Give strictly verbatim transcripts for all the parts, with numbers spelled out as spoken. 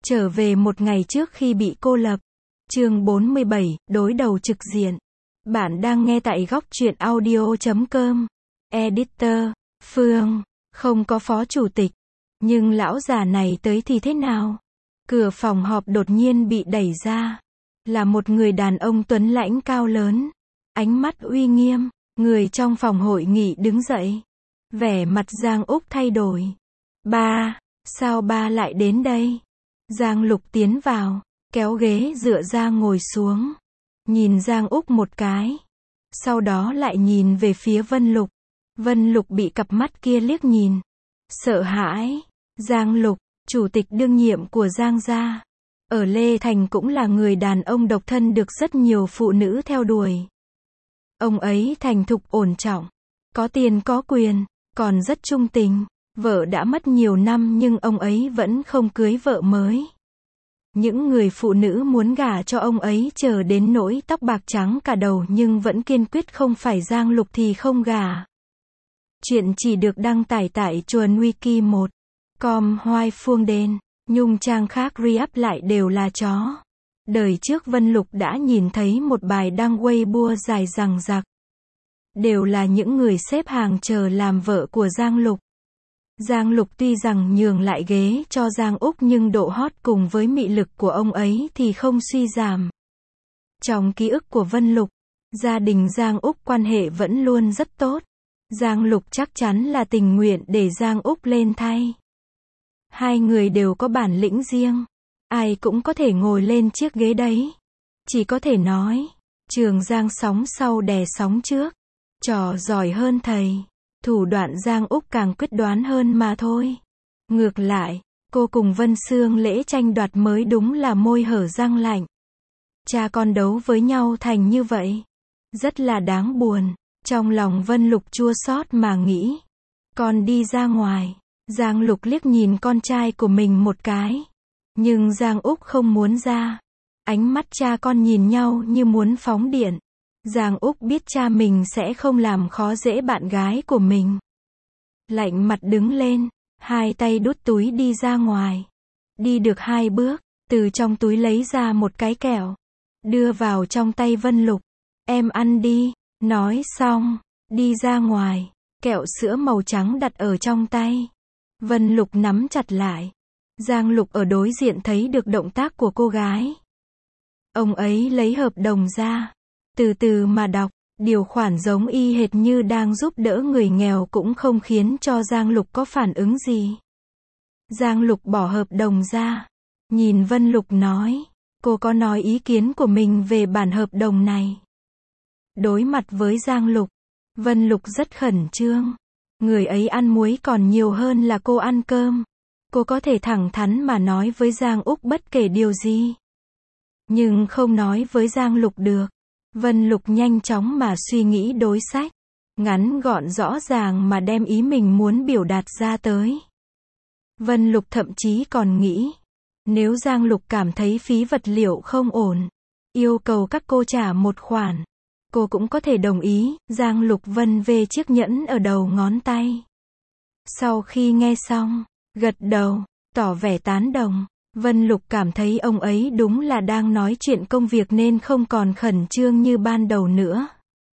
Trở về một ngày trước khi bị cô lập. Chương bốn mươi bảy, đối đầu trực diện. Bạn đang nghe tại góc truyện audio chấm com. Editor, Phương, không có phó chủ tịch. Nhưng lão già này tới thì thế nào? Cửa phòng họp đột nhiên bị đẩy ra. Là một người đàn ông tuấn lãnh cao lớn. Ánh mắt uy nghiêm. Người trong phòng hội nghị đứng dậy. Vẻ mặt Giang Úc thay đổi. Ba, sao ba lại đến đây? Giang Lục tiến vào, kéo ghế dựa ra ngồi xuống. Nhìn Giang Úc một cái. Sau đó lại nhìn về phía Vân Lục. Vân Lục bị cặp mắt kia liếc nhìn. Sợ hãi. Giang Lục, chủ tịch đương nhiệm của Giang gia. Ở Lê Thành cũng là người đàn ông độc thân được rất nhiều phụ nữ theo đuổi. Ông ấy thành thục ổn trọng. Có tiền có quyền, còn rất trung tình. Vợ đã mất nhiều năm nhưng ông ấy vẫn không cưới vợ mới. Những người phụ nữ muốn gả cho ông ấy chờ đến nỗi tóc bạc trắng cả đầu nhưng vẫn kiên quyết không phải Giang Lục thì không gả. Chuyện chỉ được đăng tải tại Chuồn Wiki một chấm com. Hoai Phương Đen, nhung trang khác re-up lại đều là chó. Đời trước Vân Lục đã nhìn thấy một bài đăng Weibo dài dằng dặc. Đều là những người xếp hàng chờ làm vợ của Giang Lục. Giang Lục tuy rằng nhường lại ghế cho Giang Úc nhưng độ hot cùng với mị lực của ông ấy thì không suy giảm. Trong ký ức của Vân Lục, gia đình Giang Úc quan hệ vẫn luôn rất tốt. Giang Lục chắc chắn là tình nguyện để Giang Úc lên thay. Hai người đều có bản lĩnh riêng. Ai cũng có thể ngồi lên chiếc ghế đấy. Chỉ có thể nói, trường Giang sóng sau đè sóng trước. Trò giỏi hơn thầy. Thủ đoạn Giang Úc càng quyết đoán hơn mà thôi. Ngược lại, cô cùng Vân Sương Lễ tranh đoạt mới đúng là môi hở răng lạnh. Cha con đấu với nhau thành như vậy. Rất là đáng buồn. Trong lòng Vân Lục chua xót mà nghĩ. Con đi ra ngoài. Giang Lục liếc nhìn con trai của mình một cái. Nhưng Giang Úc không muốn ra. Ánh mắt cha con nhìn nhau như muốn phóng điện. Giang Úc biết cha mình sẽ không làm khó dễ bạn gái của mình. Lạnh mặt đứng lên, hai tay đút túi đi ra ngoài. Đi được hai bước, từ trong túi lấy ra một cái kẹo. Đưa vào trong tay Vân Lục. Em ăn đi, nói xong, đi ra ngoài. Kẹo sữa màu trắng đặt ở trong tay. Vân Lục nắm chặt lại. Giang Lục ở đối diện thấy được động tác của cô gái. Ông ấy lấy hợp đồng ra. Từ từ mà đọc, điều khoản giống y hệt như đang giúp đỡ người nghèo cũng không khiến cho Giang Lục có phản ứng gì. Giang Lục bỏ hợp đồng ra. Nhìn Vân Lục nói, cô có nói ý kiến của mình về bản hợp đồng này. Đối mặt với Giang Lục, Vân Lục rất khẩn trương. Người ấy ăn muối còn nhiều hơn là cô ăn cơm. Cô có thể thẳng thắn mà nói với Giang Úc bất kể điều gì. Nhưng không nói với Giang Lục được. Vân Lục nhanh chóng mà suy nghĩ đối sách. Ngắn gọn rõ ràng mà đem ý mình muốn biểu đạt ra tới. Vân Lục thậm chí còn nghĩ. Nếu Giang Lục cảm thấy phí vật liệu không ổn. Yêu cầu các cô trả một khoản. Cô cũng có thể đồng ý. Giang Lục vân về chiếc nhẫn ở đầu ngón tay. Sau khi nghe xong, gật đầu, tỏ vẻ tán đồng. Vân Lục cảm thấy ông ấy đúng là đang nói chuyện công việc nên không còn khẩn trương như ban đầu nữa.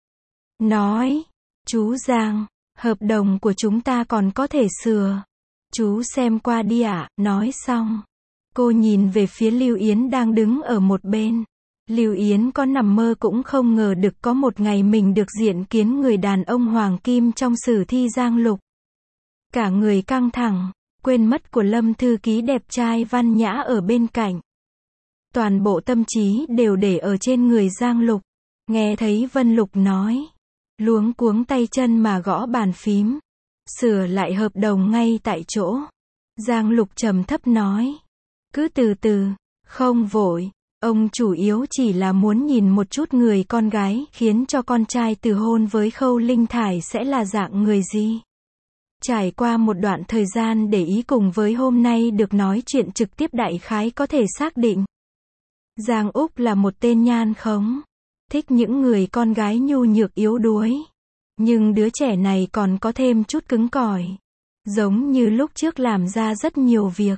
Nói, chú Giang, hợp đồng của chúng ta còn có thể sửa. Chú xem qua đi ạ. Nói xong, cô nhìn về phía Lưu Yến đang đứng ở một bên. Lưu Yến có nằm mơ cũng không ngờ được có một ngày mình được diện kiến người đàn ông hoàng kim trong sử thi Giang Lục. Cả người căng thẳng. Quên mất của Lâm thư ký đẹp trai văn nhã ở bên cạnh. Toàn bộ tâm trí đều để ở trên người Giang Lục. Nghe thấy Vân Lục nói. Luống cuống tay chân mà gõ bàn phím. Sửa lại hợp đồng ngay tại chỗ. Giang Lục trầm thấp nói. Cứ từ từ, không vội. Ông chủ yếu chỉ là muốn nhìn một chút người con gái khiến cho con trai từ hôn với Khâu Linh Thải sẽ là dạng người gì. Trải qua một đoạn thời gian để ý cùng với hôm nay được nói chuyện trực tiếp đại khái có thể xác định. Giang Úc là một tên nhan khống. Thích những người con gái nhu nhược yếu đuối. Nhưng đứa trẻ này còn có thêm chút cứng cỏi. Giống như lúc trước làm ra rất nhiều việc.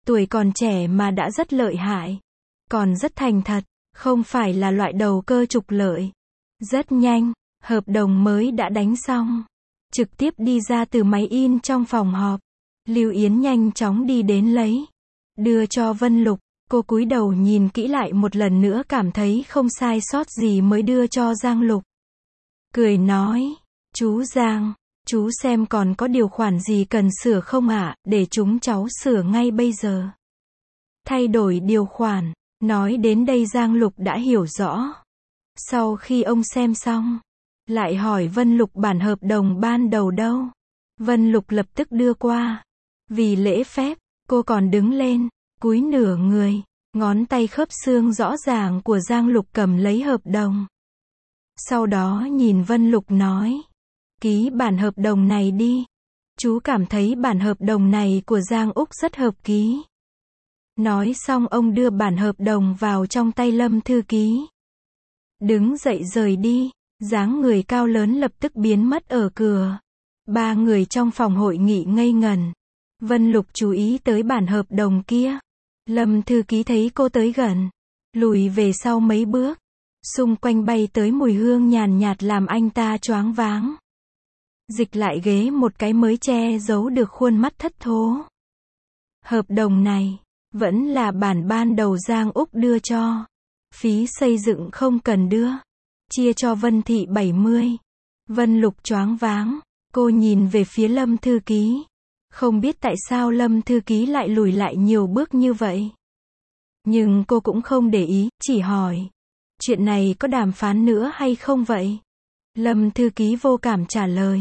Tuổi còn trẻ mà đã rất lợi hại. Còn rất thành thật, không phải là loại đầu cơ trục lợi. Rất nhanh, hợp đồng mới đã đánh xong. Trực tiếp đi ra từ máy in trong phòng họp. Lưu Yến nhanh chóng đi đến lấy. Đưa cho Vân Lục. Cô cúi đầu nhìn kỹ lại một lần nữa cảm thấy không sai sót gì mới đưa cho Giang Lục. Cười nói, chú Giang, chú xem còn có điều khoản gì cần sửa không ạ, để chúng cháu sửa ngay bây giờ. Thay đổi điều khoản, nói đến đây Giang Lục đã hiểu rõ. Sau khi ông xem xong, lại hỏi Vân Lục bản hợp đồng ban đầu đâu. Vân Lục lập tức đưa qua. Vì lễ phép, cô còn đứng lên, cúi nửa người, ngón tay khớp xương rõ ràng của Giang Lục cầm lấy hợp đồng. Sau đó nhìn Vân Lục nói, ký bản hợp đồng này đi. Chú cảm thấy bản hợp đồng này của Giang Úc rất hợp ký. Nói xong ông đưa bản hợp đồng vào trong tay Lâm thư ký. Đứng dậy rời đi, dáng người cao lớn lập tức biến mất ở cửa. Ba người trong phòng hội nghị ngây ngẩn. Vân Lục chú ý tới bản hợp đồng kia. Lâm thư ký thấy cô tới gần, lùi về sau mấy bước. Xung quanh bay tới mùi hương nhàn nhạt làm anh ta choáng váng. Dịch lại ghế một cái mới che giấu được khuôn mắt thất thố. Hợp đồng này, vẫn là bản ban đầu Giang Úc đưa cho. Phí xây dựng không cần đưa. Chia cho Vân Thị bảy mươi. Vân Lục choáng váng. Cô nhìn về phía Lâm thư ký. Không biết tại sao Lâm thư ký lại lùi lại nhiều bước như vậy. Nhưng cô cũng không để ý, chỉ hỏi. Chuyện này có đàm phán nữa hay không vậy? Lâm thư ký vô cảm trả lời.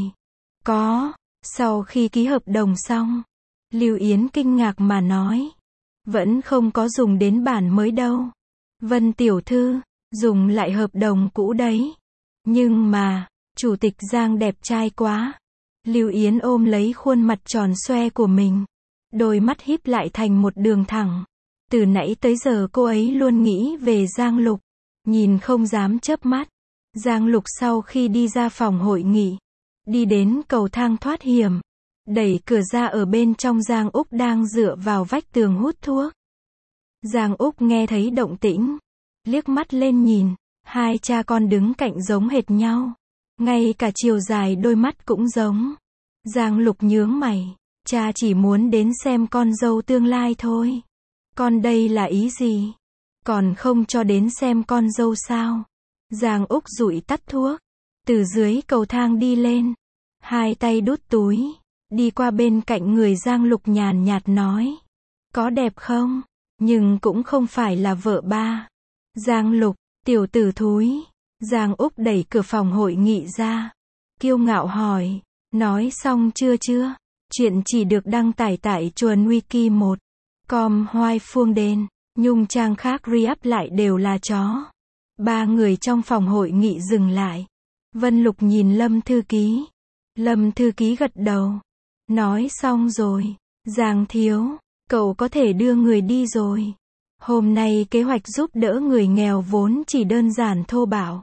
Có. Sau khi ký hợp đồng xong, Lưu Yến kinh ngạc mà nói. Vẫn không có dùng đến bản mới đâu. Vân tiểu thư, dùng lại hợp đồng cũ đấy. Nhưng mà, chủ tịch Giang đẹp trai quá. Lưu Yến ôm lấy khuôn mặt tròn xoe của mình. Đôi mắt híp lại thành một đường thẳng. Từ nãy tới giờ cô ấy luôn nghĩ về Giang Lục. Nhìn không dám chớp mắt. Giang Lục sau khi đi ra phòng hội nghị, đi đến cầu thang thoát hiểm, đẩy cửa ra ở bên trong Giang Úc đang dựa vào vách tường hút thuốc. Giang Úc nghe thấy động tĩnh, liếc mắt lên nhìn, hai cha con đứng cạnh giống hệt nhau. Ngay cả chiều dài đôi mắt cũng giống. Giang Lục nhướng mày, cha chỉ muốn đến xem con dâu tương lai thôi. Con đây là ý gì? Còn không cho đến xem con dâu sao? Giang Úc dụi tắt thuốc, từ dưới cầu thang đi lên, hai tay đút túi, đi qua bên cạnh người Giang Lục nhàn nhạt nói. Có đẹp không? Nhưng cũng không phải là vợ ba. Giang Lục, tiểu tử thúi. Giang Úc đẩy cửa phòng hội nghị ra. Kiêu ngạo hỏi. Nói xong chưa chưa? Chuyện chỉ được đăng tải tại chuồn wiki một com hoai phương đền. Nhung trang khác re-up lại đều là chó. Ba người trong phòng hội nghị dừng lại. Vân Lục nhìn Lâm thư ký. Lâm thư ký gật đầu. Nói xong rồi. Giang thiếu, cậu có thể đưa người đi rồi. Hôm nay kế hoạch giúp đỡ người nghèo vốn chỉ đơn giản thô bạo.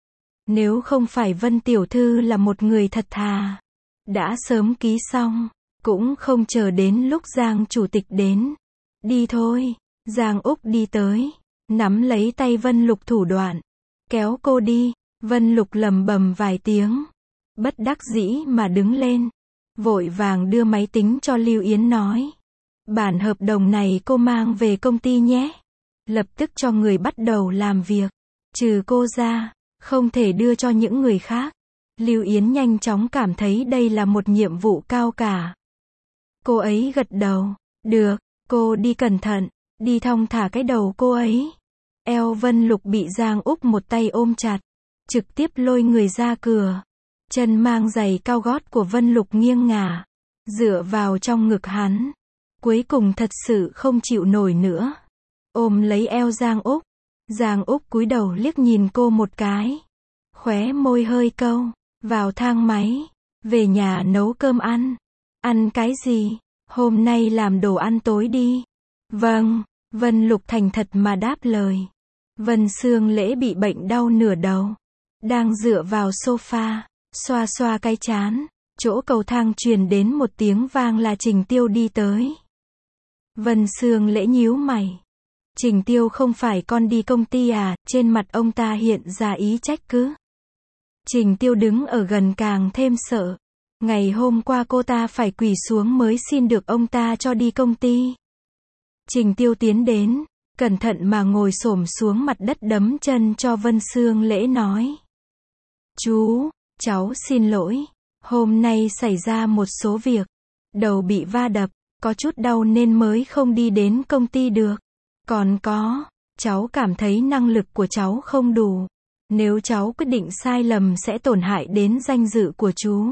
Nếu không phải Vân tiểu thư là một người thật thà, đã sớm ký xong, cũng không chờ đến lúc Giang chủ tịch đến. Đi thôi. Giang Úc đi tới, nắm lấy tay Vân Lục thủ đoạn, kéo cô đi. Vân Lục lầm bầm vài tiếng, bất đắc dĩ mà đứng lên, vội vàng đưa máy tính cho Lưu Yến nói. Bản hợp đồng này cô mang về công ty nhé. Lập tức cho người bắt đầu làm việc. Trừ cô ra, không thể đưa cho những người khác. Lưu Yến nhanh chóng cảm thấy đây là một nhiệm vụ cao cả. Cô ấy gật đầu. Được, cô đi cẩn thận, đi thong thả cái đầu cô ấy. Eo Vân Lục bị Giang Úc một tay ôm chặt, trực tiếp lôi người ra cửa. Chân mang giày cao gót của Vân Lục nghiêng ngả, dựa vào trong ngực hắn. Cuối cùng thật sự không chịu nổi nữa. Ôm lấy eo Giang Úc. Giang Úc cúi đầu liếc nhìn cô một cái. Khóe môi hơi câu. Vào thang máy. Về nhà nấu cơm ăn. Ăn cái gì? Hôm nay làm đồ ăn tối đi. Vâng. Vân Lục thành thật mà đáp lời. Vân Sương Lễ bị bệnh đau nửa đầu. Đang dựa vào sofa. Xoa xoa cái trán. Chỗ cầu thang truyền đến một tiếng vang là Trình Tiêu đi tới. Vân Sương Lễ nhíu mày. Trình Tiêu không phải con đi công ty à, trên mặt ông ta hiện ra ý trách cứ. Trình Tiêu đứng ở gần càng thêm sợ. Ngày hôm qua cô ta phải quỳ xuống mới xin được ông ta cho đi công ty. Trình Tiêu tiến đến, cẩn thận mà ngồi xổm xuống mặt đất đấm chân cho Vân Sương Lễ nói. Chú, cháu xin lỗi. Hôm nay xảy ra một số việc. Đầu bị va đập, có chút đau nên mới không đi đến công ty được. Còn có, cháu cảm thấy năng lực của cháu không đủ. Nếu cháu quyết định sai lầm sẽ tổn hại đến danh dự của chú.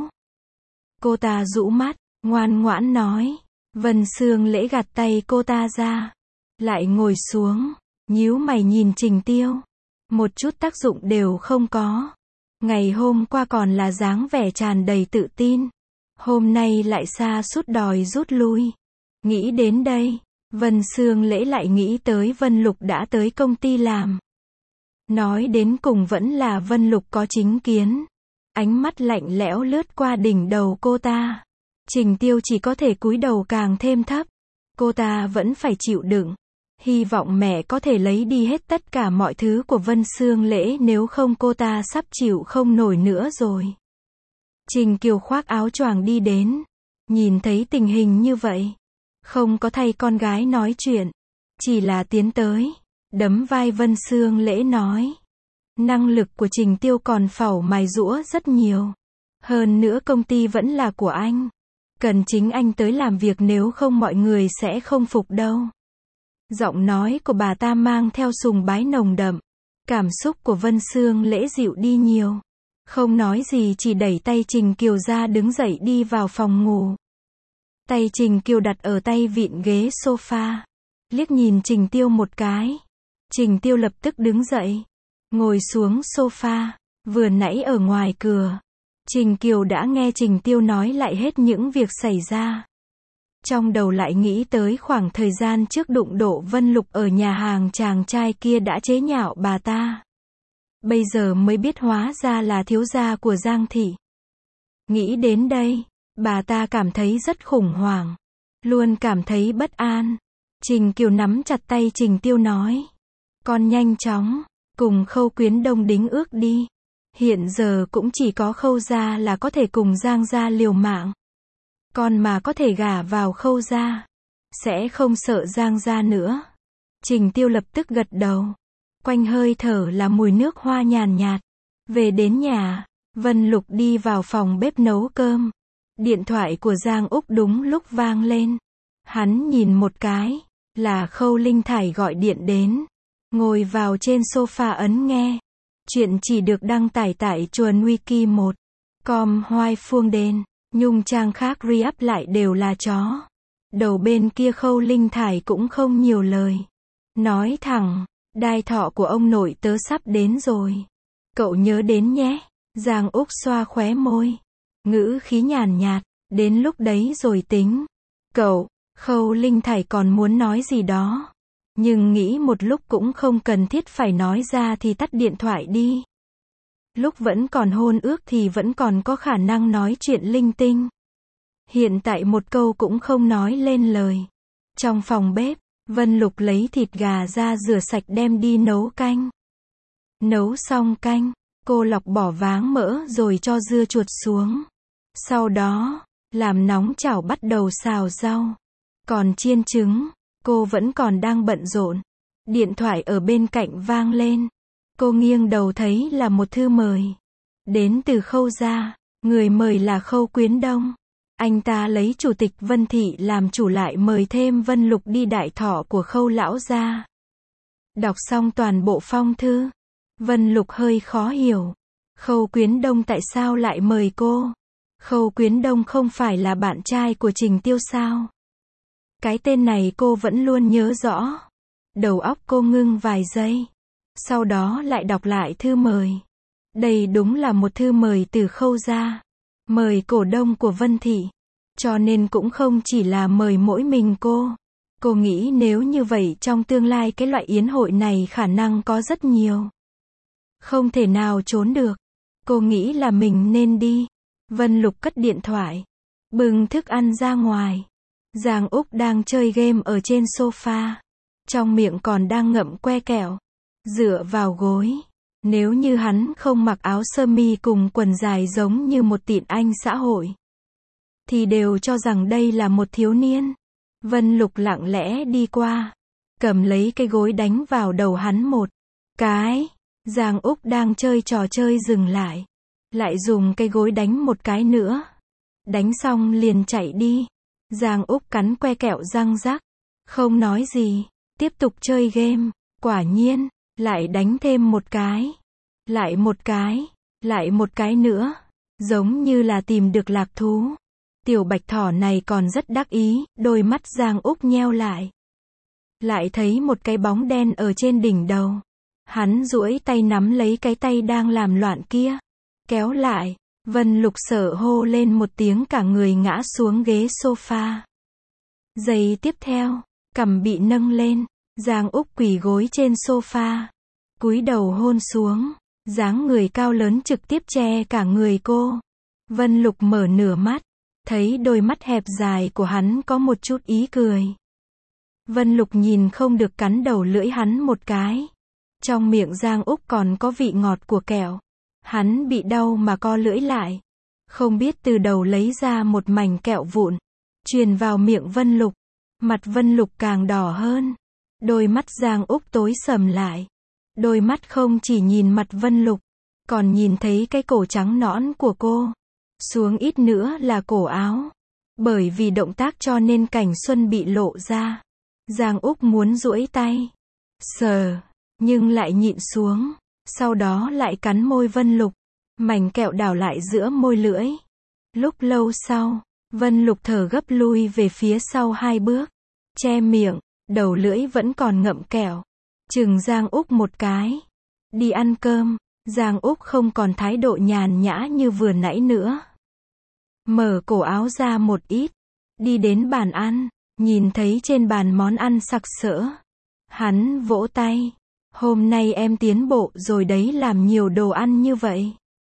Cô ta rũ mắt, ngoan ngoãn nói. Vân Sương Lễ gạt tay cô ta ra. Lại ngồi xuống, nhíu mày nhìn Trình Tiêu. Một chút tác dụng đều không có. Ngày hôm qua còn là dáng vẻ tràn đầy tự tin. Hôm nay lại sa sút đòi rút lui. Nghĩ đến đây, Vân Sương Lễ lại nghĩ tới Vân Lục đã tới công ty làm. Nói đến cùng vẫn là Vân Lục có chính kiến. Ánh mắt lạnh lẽo lướt qua đỉnh đầu cô ta. Trình Tiêu chỉ có thể cúi đầu càng thêm thấp. Cô ta vẫn phải chịu đựng. Hy vọng mẹ có thể lấy đi hết tất cả mọi thứ của Vân Sương Lễ, nếu không cô ta sắp chịu không nổi nữa rồi. Trình Kiều khoác áo choàng đi đến. Nhìn thấy tình hình như vậy. Không có thay con gái nói chuyện. Chỉ là tiến tới. Đấm vai Vân Sương Lễ nói. Năng lực của Trình Tiêu còn phẩu mài giũa rất nhiều. Hơn nữa công ty vẫn là của anh. Cần chính anh tới làm việc, nếu không mọi người sẽ không phục đâu. Giọng nói của bà ta mang theo sùng bái nồng đậm. Cảm xúc của Vân Sương Lễ dịu đi nhiều. Không nói gì, chỉ đẩy tay Trình Kiều ra đứng dậy đi vào phòng ngủ. Tay Trình Kiều đặt ở tay vịn ghế sofa. Liếc nhìn Trình Tiêu một cái. Trình Tiêu lập tức đứng dậy. Ngồi xuống sofa. Vừa nãy ở ngoài cửa, Trình Kiều đã nghe Trình Tiêu nói lại hết những việc xảy ra. Trong đầu lại nghĩ tới khoảng thời gian trước đụng độ Vân Lục ở nhà hàng, chàng trai kia đã chế nhạo bà ta. Bây giờ mới biết hóa ra là thiếu gia của Giang thị. Nghĩ đến đây, bà ta cảm thấy rất khủng hoảng. Luôn cảm thấy bất an. Trình Kiều nắm chặt tay Trình Tiêu nói. Con nhanh chóng, cùng Khâu Quyến Đông đính ước đi. Hiện giờ cũng chỉ có Khâu gia là có thể cùng Giang gia liều mạng. Con mà có thể gả vào Khâu gia, sẽ không sợ Giang gia nữa. Trình Tiêu lập tức gật đầu. Quanh hơi thở là mùi nước hoa nhàn nhạt. Về đến nhà, Vân Lục đi vào phòng bếp nấu cơm. Điện thoại của Giang Úc đúng lúc vang lên. Hắn nhìn một cái, là Khâu Linh Thải gọi điện đến. Ngồi vào trên sofa ấn nghe. Chuyện chỉ được đăng tải tại chuồn wiki một chấm com. Hoai Phương Đền. Nhung trang khác re-up lại đều là chó. Đầu bên kia Khâu Linh Thải cũng không nhiều lời. Nói thẳng, đai thọ của ông nội tớ sắp đến rồi. Cậu nhớ đến nhé. Giang Úc xoa khóe môi. Ngữ khí nhàn nhạt, đến lúc đấy rồi tính. Cậu, Khâu Linh Thải còn muốn nói gì đó. Nhưng nghĩ một lúc cũng không cần thiết phải nói ra thì tắt điện thoại đi. Lúc vẫn còn hôn ước thì vẫn còn có khả năng nói chuyện linh tinh. Hiện tại một câu cũng không nói lên lời. Trong phòng bếp, Vân Lục lấy thịt gà ra rửa sạch đem đi nấu canh. Nấu xong canh, cô lọc bỏ váng mỡ rồi cho dưa chuột xuống. Sau đó, làm nóng chảo bắt đầu xào rau. Còn chiên trứng, cô vẫn còn đang bận rộn. Điện thoại ở bên cạnh vang lên. Cô nghiêng đầu thấy là một thư mời. Đến từ Khâu gia, người mời là Khâu Quyến Đông. Anh ta lấy chủ tịch Vân thị làm chủ, lại mời thêm Vân Lục đi đại thọ của Khâu lão gia. Đọc xong toàn bộ phong thư, Vân Lục hơi khó hiểu. Khâu Quyến Đông tại sao lại mời cô? Khâu Quyến Đông không phải là bạn trai của Trình Tiêu sao? Cái tên này cô vẫn luôn nhớ rõ. Đầu óc cô ngưng vài giây. Sau đó lại đọc lại thư mời. Đây đúng là một thư mời từ Khâu gia. Mời cổ đông của Vân thị. Cho nên cũng không chỉ là mời mỗi mình cô. Cô nghĩ nếu như vậy trong tương lai cái loại yến hội này khả năng có rất nhiều. Không thể nào trốn được. Cô nghĩ là mình nên đi. Vân Lục cất điện thoại. Bưng thức ăn ra ngoài. Giang Úc đang chơi game ở trên sofa. Trong miệng còn đang ngậm que kẹo. Dựa vào gối. Nếu như hắn không mặc áo sơ mi cùng quần dài giống như một tịn anh xã hội, thì đều cho rằng đây là một thiếu niên. Vân Lục lặng lẽ đi qua. Cầm lấy cái gối đánh vào đầu hắn một cái. Giang Úc đang chơi trò chơi dừng lại. Lại dùng cái gối đánh một cái nữa. Đánh xong liền chạy đi. Giang Úc cắn que kẹo răng rắc. Không nói gì. Tiếp tục chơi game. Quả nhiên, lại đánh thêm một cái. Lại một cái. Lại một cái nữa. Giống như là tìm được lạc thú. Tiểu bạch thỏ này còn rất đắc ý, đôi mắt Giang Úc nheo lại. Lại thấy một cái bóng đen ở trên đỉnh đầu. Hắn duỗi tay nắm lấy cái tay đang làm loạn kia. Kéo lại. Vân Lục sợ hô lên một tiếng, cả người ngã xuống ghế sofa. Giây tiếp theo, cằm bị nâng lên. Giang Úc quỳ gối trên sofa. Cúi đầu hôn xuống. Dáng người cao lớn trực tiếp che cả người cô. Vân Lục mở nửa mắt. Thấy đôi mắt hẹp dài của hắn có một chút ý cười. Vân Lục nhìn không được cắn đầu lưỡi hắn một cái. Trong miệng Giang Úc còn có vị ngọt của kẹo. Hắn bị đau mà co lưỡi lại. Không biết từ đầu lấy ra một mảnh kẹo vụn. Truyền vào miệng Vân Lục. Mặt Vân Lục càng đỏ hơn. Đôi mắt Giang Úc tối sầm lại. Đôi mắt không chỉ nhìn mặt Vân Lục, còn nhìn thấy cái cổ trắng nõn của cô. Xuống ít nữa là cổ áo. Bởi vì động tác cho nên cảnh xuân bị lộ ra. Giang Úc muốn duỗi tay sờ, nhưng lại nhịn xuống. Sau đó lại cắn môi Vân Lục. Mảnh kẹo đảo lại giữa môi lưỡi. Lúc lâu sau, Vân Lục thở gấp lui về phía sau hai bước. Che miệng, đầu lưỡi vẫn còn ngậm kẹo. Chừng Giang Úc một cái. Đi ăn cơm. Giang Úc không còn thái độ nhàn nhã như vừa nãy nữa. Mở cổ áo ra một ít. Đi đến bàn ăn. Nhìn thấy trên bàn món ăn sặc sỡ. Hắn vỗ tay. Hôm nay em tiến bộ rồi đấy, làm nhiều đồ ăn như vậy.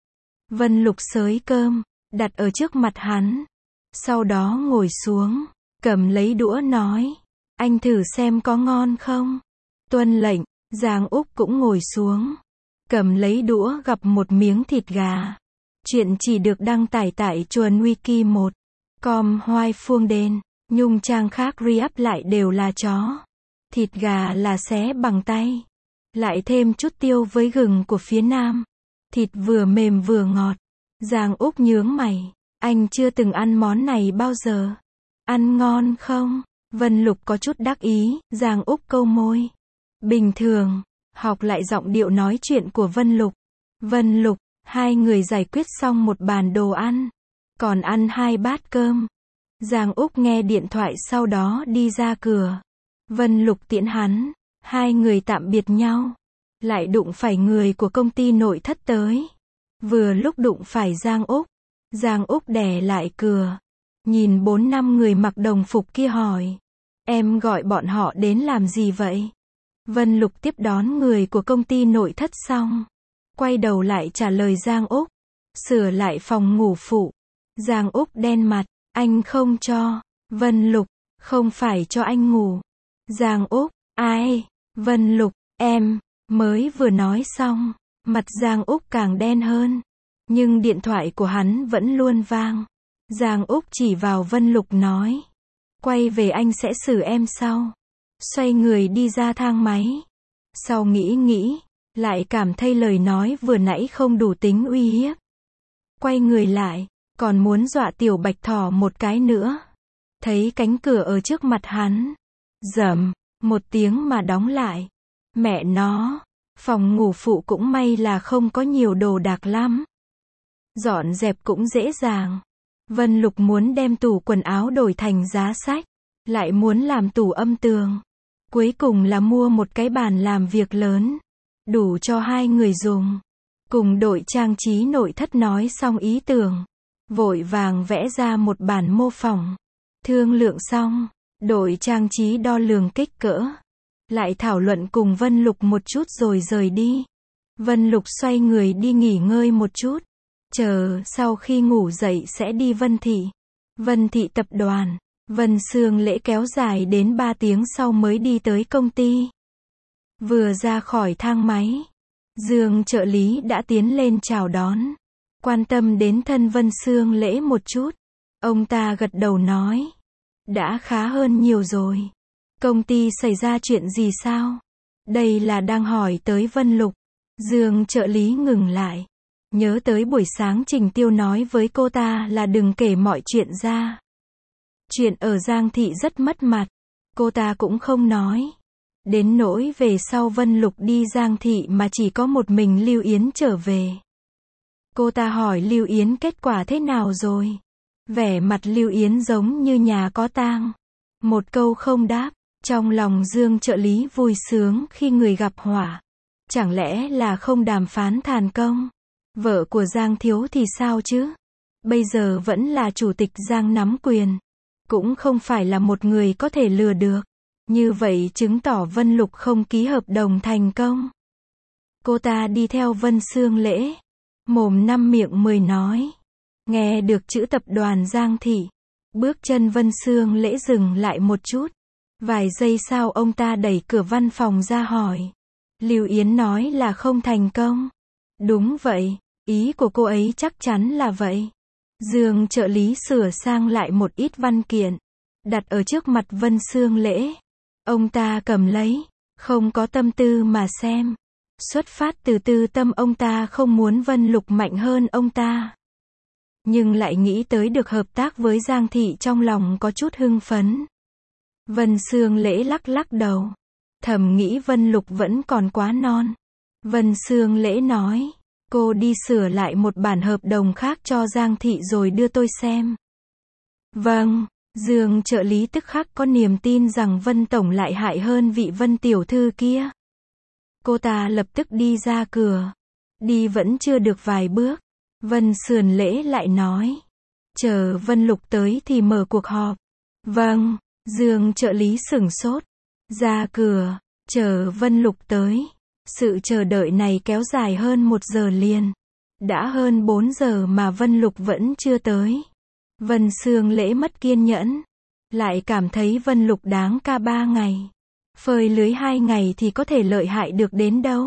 Vân Lục xới cơm, đặt ở trước mặt hắn. Sau đó ngồi xuống, cầm lấy đũa nói. Anh thử xem có ngon không? Tuân lệnh. Giang Úc cũng ngồi xuống. Cầm lấy đũa gặm một miếng thịt gà. Chuyện chỉ được đăng tải tại chuồn wiki một com hoai phương đền. Nhung trang khác re-up lại đều là chó. Thịt gà là xé bằng tay. Lại thêm chút tiêu với gừng của phía Nam. Thịt vừa mềm vừa ngọt. Giang Úc nhướng mày. Anh chưa từng ăn món này bao giờ. Ăn ngon không? Vân Lục có chút đắc ý. Giang Úc câu môi. Bình thường. Học lại giọng điệu nói chuyện của Vân Lục. Vân Lục. Hai người giải quyết xong một bàn đồ ăn. Còn ăn hai bát cơm. Giang Úc nghe điện thoại, sau đó đi ra cửa. Vân Lục tiễn hắn. Hai người tạm biệt nhau. Lại đụng phải người của công ty nội thất tới. Vừa lúc đụng phải Giang Úc. Giang Úc đè lại cửa. Nhìn bốn năm người mặc đồng phục kia hỏi. Em gọi bọn họ đến làm gì vậy? Vân Lục tiếp đón người của công ty nội thất xong. Quay đầu lại trả lời Giang Úc. Sửa lại phòng ngủ phụ. Giang Úc đen mặt. Anh không cho. Vân Lục. Không phải cho anh ngủ. Giang Úc. Ai? Vân Lục. Em. Mới vừa nói xong. Mặt Giang Úc càng đen hơn. Nhưng điện thoại của hắn vẫn luôn vang. Giang Úc chỉ vào Vân Lục nói. Quay về anh sẽ xử em sau. Xoay người đi ra thang máy. Sau nghĩ nghĩ. Lại cảm thấy lời nói vừa nãy không đủ tính uy hiếp. Quay người lại. Còn muốn dọa tiểu bạch thỏ một cái nữa. Thấy cánh cửa ở trước mặt hắn. Rầm. Một tiếng mà đóng lại. Mẹ nó. Phòng ngủ phụ cũng may là không có nhiều đồ đạc lắm. Dọn dẹp cũng dễ dàng. Vân Lục muốn đem tủ quần áo đổi thành giá sách. Lại muốn làm tủ âm tường. Cuối cùng là mua một cái bàn làm việc lớn. Đủ cho hai người dùng. Cùng đội trang trí nội thất nói xong ý tưởng. Vội vàng vẽ ra một bản mô phỏng. Thương lượng xong. Đội trang trí đo lường kích cỡ. Lại thảo luận cùng Vân Lục một chút rồi rời đi. Vân Lục xoay người đi nghỉ ngơi một chút. Chờ sau khi ngủ dậy sẽ đi Vân Thị. Vân Thị tập đoàn. Vân Sương Lễ kéo dài đến ba tiếng sau mới đi tới công ty. Vừa ra khỏi thang máy, Dương trợ lý đã tiến lên chào đón, quan tâm đến thân Vân Sương Lễ một chút. Ông ta gật đầu nói, đã khá hơn nhiều rồi. Công ty xảy ra chuyện gì sao? Đây là đang hỏi tới Vân Lục. Dương trợ lý ngừng lại, nhớ tới buổi sáng Trình Tiêu nói với cô ta là đừng kể mọi chuyện ra. Chuyện ở Giang Thị rất mất mặt, cô ta cũng không nói. Đến nỗi về sau Vân Lục đi Giang Thị mà chỉ có một mình Lưu Yến trở về. Cô ta hỏi Lưu Yến kết quả thế nào rồi? Vẻ mặt Lưu Yến giống như nhà có tang. Một câu không đáp. Trong lòng Dương trợ lý vui sướng khi người gặp họa. Chẳng lẽ là không đàm phán thành công? Vợ của Giang Thiếu thì sao chứ? Bây giờ vẫn là chủ tịch Giang nắm quyền. Cũng không phải là một người có thể lừa được. Như vậy chứng tỏ Vân Lục không ký hợp đồng thành công. Cô ta đi theo Vân Sương Lễ. Mồm năm miệng mười nói. Nghe được chữ tập đoàn Giang Thị. Bước chân Vân Sương Lễ dừng lại một chút. Vài giây sau ông ta đẩy cửa văn phòng ra hỏi. Lưu Yến nói là không thành công. Đúng vậy, ý của cô ấy chắc chắn là vậy. Dương trợ lý sửa sang lại một ít văn kiện, đặt ở trước mặt Vân Sương Lễ. Ông ta cầm lấy, không có tâm tư mà xem. Xuất phát từ tư tâm ông ta không muốn Vân Lục mạnh hơn ông ta. Nhưng lại nghĩ tới được hợp tác với Giang Thị trong lòng có chút hưng phấn. Vân Sương Lễ lắc lắc đầu. Thầm nghĩ Vân Lục vẫn còn quá non. Vân Sương Lễ nói, cô đi sửa lại một bản hợp đồng khác cho Giang Thị rồi đưa tôi xem. Vâng, Dương trợ lý tức khắc có niềm tin rằng Vân Tổng lại hại hơn vị Vân tiểu thư kia. Cô ta lập tức đi ra cửa. Đi vẫn chưa được vài bước. Vân Sương Lễ lại nói, chờ Vân Lục tới thì mở cuộc họp. Vâng. Dương trợ lý sửng sốt. Ra cửa, chờ Vân Lục tới. Sự chờ đợi này kéo dài hơn một giờ liền. Đã hơn bốn giờ mà Vân Lục vẫn chưa tới. Vân Sương Lễ mất kiên nhẫn. Lại cảm thấy Vân Lục đáng ca ba ngày. Phơi lưới hai ngày thì có thể lợi hại được đến đâu.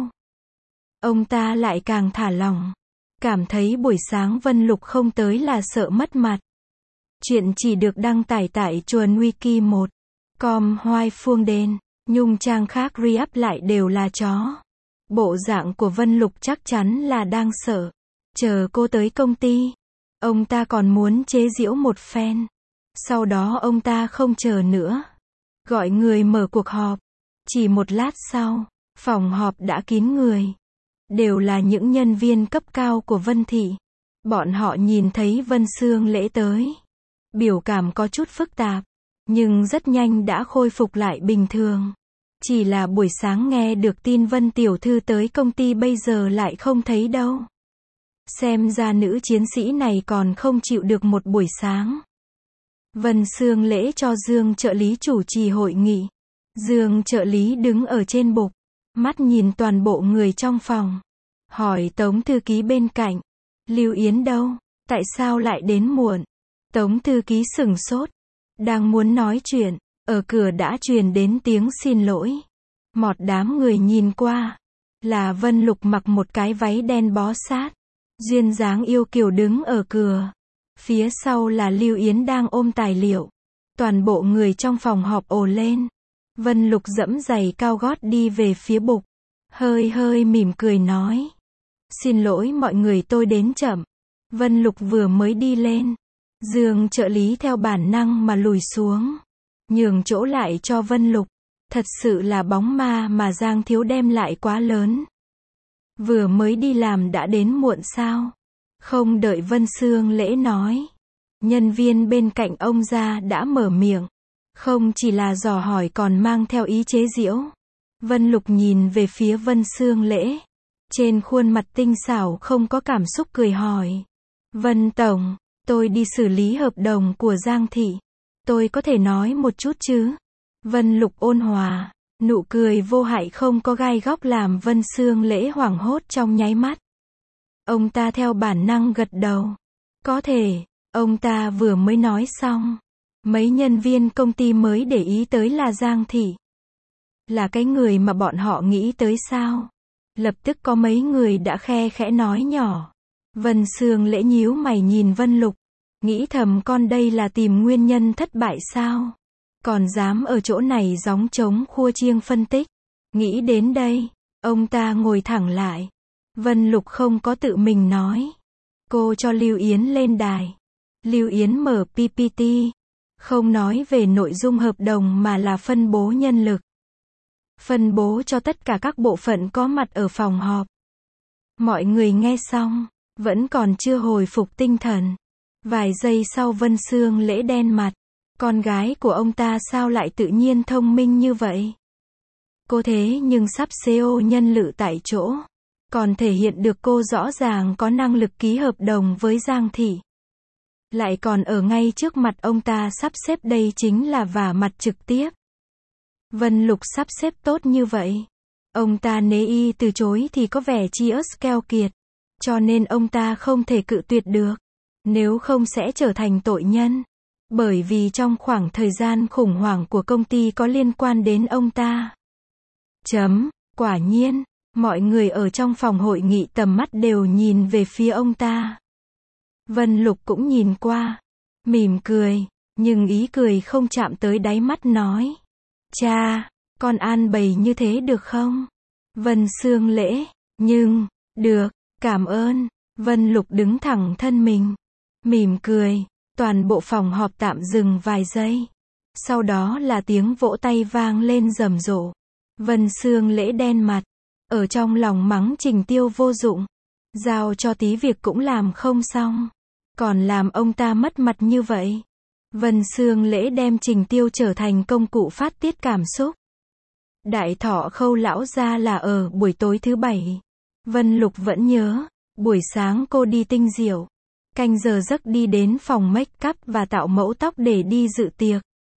Ông ta lại càng thả lỏng. Cảm thấy buổi sáng Vân Lục không tới là sợ mất mặt. Chuyện chỉ được đăng tải tại chuồn wiki một chấm com Hoài Phương Đền. Nhung trang khác re-up lại đều là chó. Bộ dạng của Vân Lục chắc chắn là đang sợ. Chờ cô tới công ty. Ông ta còn muốn chế giễu một phen. Sau đó ông ta không chờ nữa. Gọi người mở cuộc họp. Chỉ một lát sau, phòng họp đã kín người. Đều là những nhân viên cấp cao của Vân Thị. Bọn họ nhìn thấy Vân Sương Lễ tới. Biểu cảm có chút phức tạp. Nhưng rất nhanh đã khôi phục lại bình thường. Chỉ là buổi sáng nghe được tin Vân tiểu thư tới công ty bây giờ lại không thấy đâu. Xem ra nữ chiến sĩ này còn không chịu được một buổi sáng. Vân Sương Lễ cho Dương trợ lý chủ trì hội nghị. Dương trợ lý đứng ở trên bục. Mắt nhìn toàn bộ người trong phòng. Hỏi Tống thư ký bên cạnh. Lưu Yến đâu? Tại sao lại đến muộn? Tống thư ký sửng sốt. Đang muốn nói chuyện. Ở cửa đã truyền đến tiếng xin lỗi. Một đám người nhìn qua. Là Vân Lục mặc một cái váy đen bó sát. Duyên dáng yêu kiều đứng ở cửa. Phía sau là Lưu Yến đang ôm tài liệu. Toàn bộ người trong phòng họp ồ lên. Vân Lục dẫm giày cao gót đi về phía bục. Hơi hơi mỉm cười nói. Xin lỗi mọi người tôi đến chậm. Vân Lục vừa mới đi lên. Dương trợ lý theo bản năng mà lùi xuống. Nhường chỗ lại cho Vân Lục. Thật sự là bóng ma mà Giang Thiếu đem lại quá lớn. Vừa mới đi làm đã đến muộn sao? Không đợi Vân Sương Lễ nói. Nhân viên bên cạnh ông ra đã mở miệng. Không chỉ là dò hỏi còn mang theo ý chế giễu. Vân Lục nhìn về phía Vân Sương Lễ. Trên khuôn mặt tinh xảo không có cảm xúc cười hỏi. Vân Tổng, tôi đi xử lý hợp đồng của Giang Thị. Tôi có thể nói một chút chứ? Vân Lục ôn hòa. Nụ cười vô hại không có gai góc làm Vân Sương Lễ hoảng hốt trong nháy mắt. Ông ta theo bản năng gật đầu. Có thể, ông ta vừa mới nói xong. Mấy nhân viên công ty mới để ý tới là Giang Thị. Là cái người mà bọn họ nghĩ tới sao? Lập tức có mấy người đã khe khẽ nói nhỏ. Vân Sương Lễ nhíu mày nhìn Vân Lục. Nghĩ thầm con đây là tìm nguyên nhân thất bại sao? Còn dám ở chỗ này gióng trống khua chiêng phân tích. Nghĩ đến đây, ông ta ngồi thẳng lại. Vân Lục không có tự mình nói. Cô cho Lưu Yến lên đài. Lưu Yến mở pê pê tê. Không nói về nội dung hợp đồng mà là phân bố nhân lực. Phân bố cho tất cả các bộ phận có mặt ở phòng họp. Mọi người nghe xong, vẫn còn chưa hồi phục tinh thần. Vài giây sau Vân Sương Lễ đen mặt. Con gái của ông ta sao lại tự nhiên thông minh như vậy? Cô thế nhưng sắp xê e ô nhân lực tại chỗ. Còn thể hiện được cô rõ ràng có năng lực ký hợp đồng với Giang Thị. Lại còn ở ngay trước mặt ông ta sắp xếp, đây chính là vả mặt trực tiếp. Vân Lục sắp xếp tốt như vậy. Ông ta nếu y từ chối thì có vẻ chi ớt keo kiệt. Cho nên ông ta không thể cự tuyệt được. Nếu không sẽ trở thành tội nhân. Bởi vì trong khoảng thời gian khủng hoảng của công ty có liên quan đến ông ta. Chấm, quả nhiên, mọi người ở trong phòng hội nghị tầm mắt đều nhìn về phía ông ta. Vân Lục cũng nhìn qua, mỉm cười, nhưng ý cười không chạm tới đáy mắt nói. Cha, con an bày như thế được không? Vân Sương Lễ, nhưng, được, cảm ơn. Vân Lục đứng thẳng thân mình, mỉm cười, toàn bộ phòng họp tạm dừng vài giây. Sau đó là tiếng vỗ tay vang lên rầm rộ. Vân Sương Lễ đen mặt, ở trong lòng mắng Trình Tiêu vô dụng. Giao cho tí việc cũng làm không xong. Còn làm ông ta mất mặt như vậy. Vân Sương Lễ đem Trình Tiêu trở thành công cụ phát tiết cảm xúc. Đại thọ Khâu lão gia là ở buổi tối thứ bảy. Vân Lục vẫn nhớ, buổi sáng cô đi tinh diệu. Canh giờ giấc đi đến phòng make up và tạo mẫu tóc để đi dự tiệc.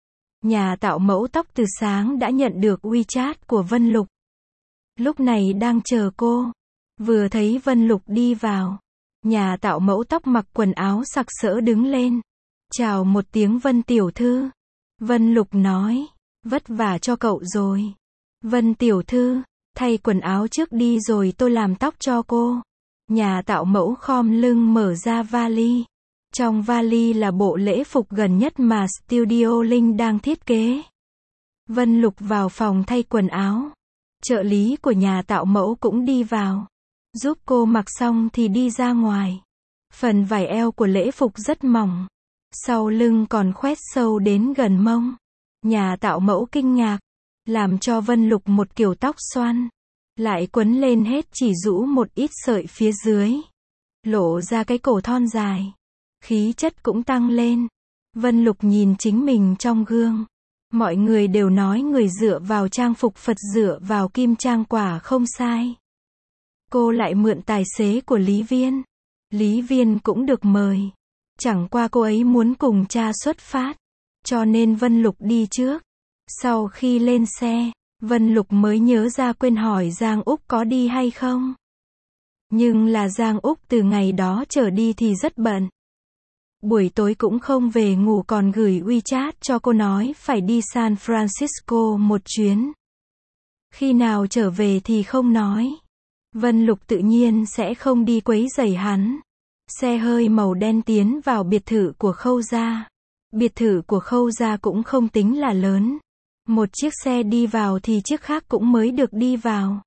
Nhà tạo mẫu tóc từ sáng đã nhận được WeChat của Vân Lục. Lúc này đang chờ cô. Vừa thấy Vân Lục đi vào. Nhà tạo mẫu tóc mặc quần áo sặc sỡ đứng lên. Chào một tiếng Vân tiểu thư. Vân Lục nói, vất vả cho cậu rồi. Vân tiểu thư, thay quần áo trước đi rồi tôi làm tóc cho cô. Nhà tạo mẫu khom lưng mở ra vali. Trong vali là bộ lễ phục gần nhất mà Studio Linh đang thiết kế. Vân Lục vào phòng thay quần áo. Trợ lý của nhà tạo mẫu cũng đi vào. Giúp cô mặc xong thì đi ra ngoài. Phần vải eo của lễ phục rất mỏng. Sau lưng còn khoét sâu đến gần mông. Nhà tạo mẫu kinh ngạc. Làm cho Vân Lục một kiểu tóc xoăn. Lại quấn lên hết chỉ rũ một ít sợi phía dưới. Lộ ra cái cổ thon dài. Khí chất cũng tăng lên. Vân Lục nhìn chính mình trong gương. Mọi người đều nói người dựa vào trang phục Phật dựa vào kim trang quả không sai. Cô lại mượn tài xế của Lý Viên. Lý Viên cũng được mời. Chẳng qua cô ấy muốn cùng cha xuất phát. Cho nên Vân Lục đi trước. Sau khi lên xe, Vân Lục mới nhớ ra quên hỏi Giang Úc có đi hay không. Nhưng là Giang Úc từ ngày đó trở đi thì rất bận. Buổi tối cũng không về ngủ còn gửi WeChat cho cô nói phải đi San Francisco một chuyến. Khi nào trở về thì không nói. Vân Lục tự nhiên sẽ không đi quấy rầy hắn. Xe hơi màu đen tiến vào biệt thự của Khâu gia. Biệt thự của Khâu gia cũng không tính là lớn. Một chiếc xe đi vào thì chiếc khác cũng mới được đi vào.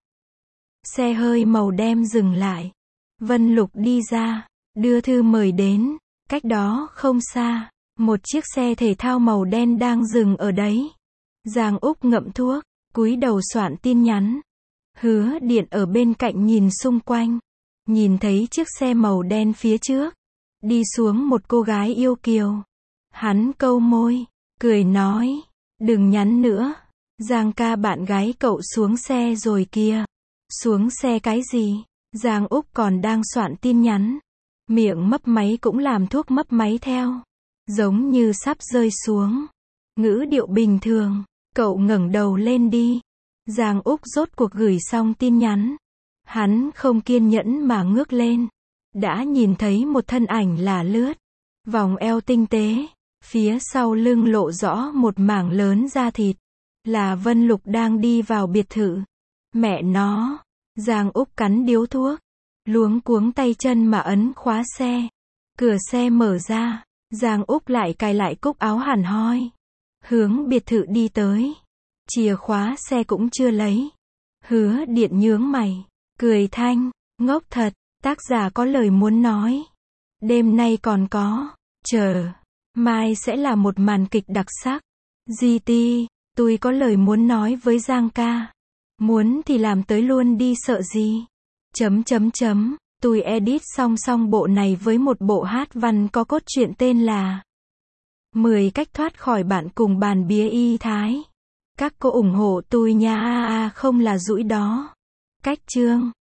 Xe hơi màu đen dừng lại. Vân Lục đi ra, đưa thư mời đến. Cách đó không xa, một chiếc xe thể thao màu đen đang dừng ở đấy. Giang Úc ngậm thuốc, cúi đầu soạn tin nhắn. Hứa Điện ở bên cạnh nhìn xung quanh. Nhìn thấy chiếc xe màu đen phía trước. Đi xuống một cô gái yêu kiều. Hắn câu môi, cười nói, đừng nhắn nữa. Giang ca bạn gái cậu xuống xe rồi kìa. Xuống xe cái gì? Giang Úc còn đang soạn tin nhắn. Miệng mấp máy cũng làm thuốc mấp máy theo. Giống như sắp rơi xuống. Ngữ điệu bình thường. Cậu ngẩng đầu lên đi. Giang Úc rốt cuộc gửi xong tin nhắn. Hắn không kiên nhẫn mà ngước lên. Đã nhìn thấy một thân ảnh lả lướt. Vòng eo tinh tế. Phía sau lưng lộ rõ một mảng lớn da thịt. Là Vân Lục đang đi vào biệt thự. Mẹ nó. Giang Úc cắn điếu thuốc. Luống cuống tay chân mà ấn khóa xe. Cửa xe mở ra. Giang Úc lại cài lại cúc áo hẳn hoi. Hướng biệt thự đi tới. Chìa khóa xe cũng chưa lấy. Hứa Điện nhướng mày. Cười thanh. Ngốc thật. Tác giả có lời muốn nói. Đêm nay còn có. Chờ. Mai sẽ là một màn kịch đặc sắc. giê tê. Tôi có lời muốn nói với Giang ca. Muốn thì làm tới luôn đi sợ gì. Chấm chấm chấm. Tôi edit song song bộ này với một bộ hát văn có cốt truyện tên là mười cách thoát khỏi bạn cùng bàn bía y thái. Các cô ủng hộ tôi nha, a a không là dũi đó. Cách chương.